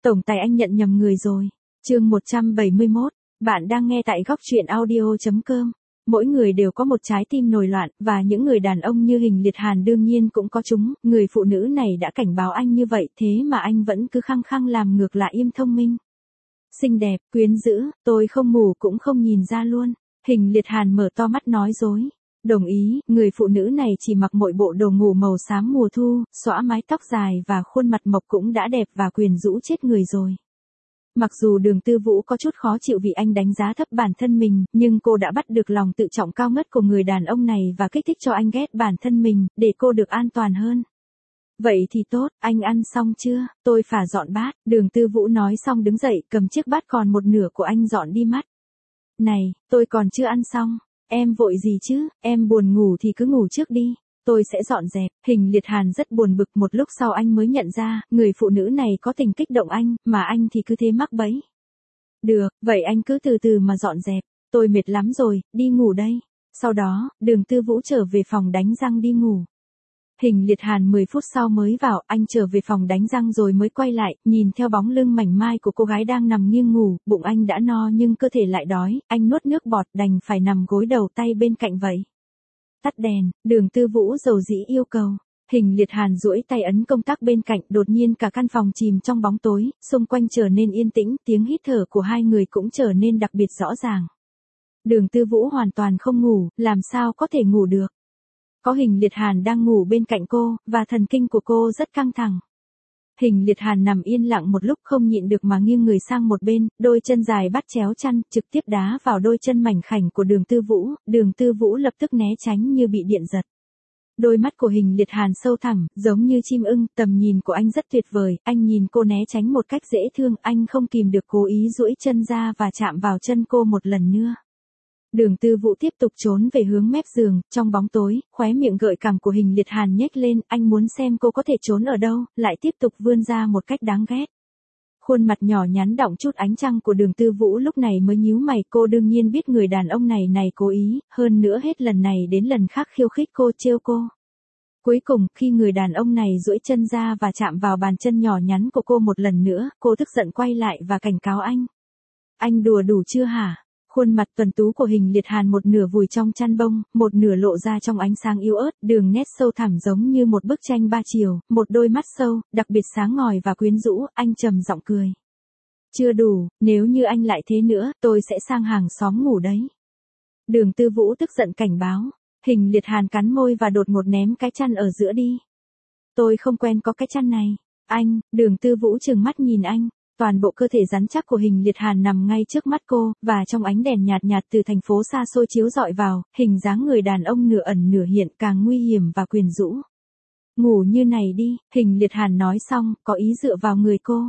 Tổng tài anh nhận nhầm người rồi. Chương 171, bạn đang nghe tại góc truyện audio.com. Mỗi người đều có một trái tim nổi loạn, và những người đàn ông như Hình Liệt Hàn đương nhiên cũng có chúng. Người phụ nữ này đã cảnh báo anh như vậy, thế mà anh vẫn cứ khăng khăng làm ngược lại im thông minh. Xinh đẹp, quyến rũ, tôi không mù cũng không nhìn ra luôn. Hình Liệt Hàn mở to mắt nói dối. Đồng ý, người phụ nữ này chỉ mặc mỗi bộ đồ ngủ màu xám mùa thu, xõa mái tóc dài và khuôn mặt mộc cũng đã đẹp và quyến rũ chết người rồi. Mặc dù Đường Tư Vũ có chút khó chịu vì anh đánh giá thấp bản thân mình, nhưng cô đã bắt được lòng tự trọng cao ngất của người đàn ông này và kích thích cho anh ghét bản thân mình, để cô được an toàn hơn. Vậy thì tốt, anh ăn xong chưa? Tôi phả dọn bát. Đường Tư Vũ nói xong đứng dậy cầm chiếc bát còn một nửa của anh dọn đi mắt. Này, tôi còn chưa ăn xong. Em vội gì chứ, em buồn ngủ thì cứ ngủ trước đi. Tôi sẽ dọn dẹp. Hình Liệt Hàn rất buồn bực, một lúc sau anh mới nhận ra, người phụ nữ này có tình kích động anh, mà anh thì cứ thế mắc bẫy. Được, vậy anh cứ từ từ mà dọn dẹp. Tôi mệt lắm rồi, đi ngủ đây. Sau đó, Đường Tư Vũ trở về phòng đánh răng đi ngủ. Hình Liệt Hàn 10 phút sau mới vào, anh trở về phòng đánh răng rồi mới quay lại, nhìn theo bóng lưng mảnh mai của cô gái đang nằm nghiêng ngủ, bụng anh đã no nhưng cơ thể lại đói, anh nuốt nước bọt đành phải nằm gối đầu tay bên cạnh vậy. Tắt đèn, Đường Tư Vũ dầu dĩ yêu cầu. Hình Liệt Hàn duỗi tay ấn công tắc bên cạnh, đột nhiên cả căn phòng chìm trong bóng tối, xung quanh trở nên yên tĩnh, tiếng hít thở của hai người cũng trở nên đặc biệt rõ ràng. Đường Tư Vũ hoàn toàn không ngủ, làm sao có thể ngủ được. Có Hình Liệt Hàn đang ngủ bên cạnh cô, và thần kinh của cô rất căng thẳng. Hình Liệt Hàn nằm yên lặng một lúc không nhịn được mà nghiêng người sang một bên, đôi chân dài bắt chéo chăn, trực tiếp đá vào đôi chân mảnh khảnh của Đường Tư Vũ, Đường Tư Vũ lập tức né tránh như bị điện giật. Đôi mắt của Hình Liệt Hàn sâu thẳm, giống như chim ưng, tầm nhìn của anh rất tuyệt vời, anh nhìn cô né tránh một cách dễ thương, anh không kìm được cố ý duỗi chân ra và chạm vào chân cô một lần nữa. Đường Tư Vũ tiếp tục trốn về hướng mép giường, trong bóng tối, khóe miệng gợi cảm của Hình Liệt Hàn nhếch lên, anh muốn xem cô có thể trốn ở đâu, lại tiếp tục vươn ra một cách đáng ghét. Khuôn mặt nhỏ nhắn đọng chút ánh trăng của Đường Tư Vũ lúc này mới nhíu mày, cô đương nhiên biết người đàn ông này cố ý, hơn nữa hết lần này đến lần khác khiêu khích cô, trêu cô. Cuối cùng, khi người đàn ông này duỗi chân ra và chạm vào bàn chân nhỏ nhắn của cô một lần nữa, cô tức giận quay lại và cảnh cáo anh. Anh đùa đủ chưa hả? Khuôn mặt tuấn tú của Hình Liệt Hàn một nửa vùi trong chăn bông, một nửa lộ ra trong ánh sáng yếu ớt, đường nét sâu thẳm giống như một bức tranh ba chiều, một đôi mắt sâu, đặc biệt sáng ngời và quyến rũ, anh trầm giọng cười. Chưa đủ, nếu như anh lại thế nữa, tôi sẽ sang hàng xóm ngủ đấy. Đường Tư Vũ tức giận cảnh báo. Hình Liệt Hàn cắn môi và đột ngột ném cái chăn ở giữa đi. Tôi không quen có cái chăn này. Anh, Đường Tư Vũ trừng mắt nhìn anh. Toàn bộ cơ thể rắn chắc của Hình Liệt Hàn nằm ngay trước mắt cô, và trong ánh đèn nhạt nhạt từ thành phố xa xôi chiếu rọi vào, hình dáng người đàn ông nửa ẩn nửa hiện càng nguy hiểm và quyến rũ. Ngủ như này đi, Hình Liệt Hàn nói xong, có ý dựa vào người cô.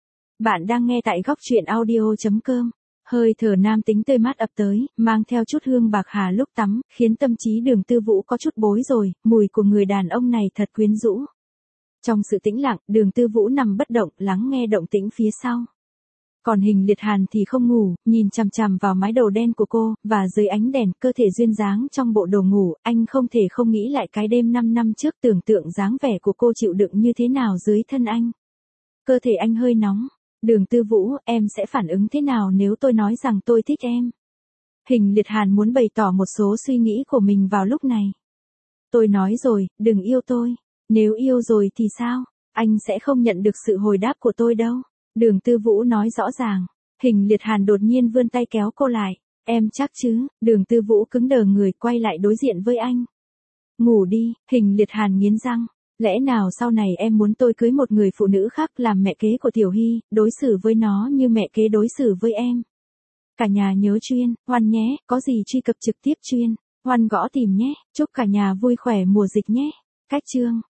Bạn đang nghe tại góc truyện audio.com. Hơi thở nam tính tươi mát ập tới, mang theo chút hương bạc hà lúc tắm, khiến tâm trí Đường Tư Vũ có chút bối rối, mùi của người đàn ông này thật quyến rũ. Trong sự tĩnh lặng, Đường Tư Vũ nằm bất động, lắng nghe động tĩnh phía sau. Còn Hình Liệt Hàn thì không ngủ, nhìn chằm chằm vào mái đầu đen của cô, và dưới ánh đèn, cơ thể duyên dáng trong bộ đồ ngủ, anh không thể không nghĩ lại cái đêm 5 năm trước, tưởng tượng dáng vẻ của cô chịu đựng như thế nào dưới thân anh. Cơ thể anh hơi nóng. Đường Tư Vũ, em sẽ phản ứng thế nào nếu tôi nói rằng tôi thích em? Hình Liệt Hàn muốn bày tỏ một số suy nghĩ của mình vào lúc này. Tôi nói rồi, đừng yêu tôi. Nếu yêu rồi thì sao? Anh sẽ không nhận được sự hồi đáp của tôi đâu. Đường Tư Vũ nói rõ ràng. Hình Liệt Hàn đột nhiên vươn tay kéo cô lại. Em chắc chứ? Đường Tư Vũ cứng đờ người quay lại đối diện với anh. Ngủ đi, Hình Liệt Hàn nghiến răng. Lẽ nào sau này em muốn tôi cưới một người phụ nữ khác làm mẹ kế của Tiểu Hy, đối xử với nó như mẹ kế đối xử với em? Cả nhà nhớ chuyên, Hoan nhé, có gì truy cập trực tiếp chuyên, Hoan gõ tìm nhé, chúc cả nhà vui khỏe mùa dịch nhé. Cách chương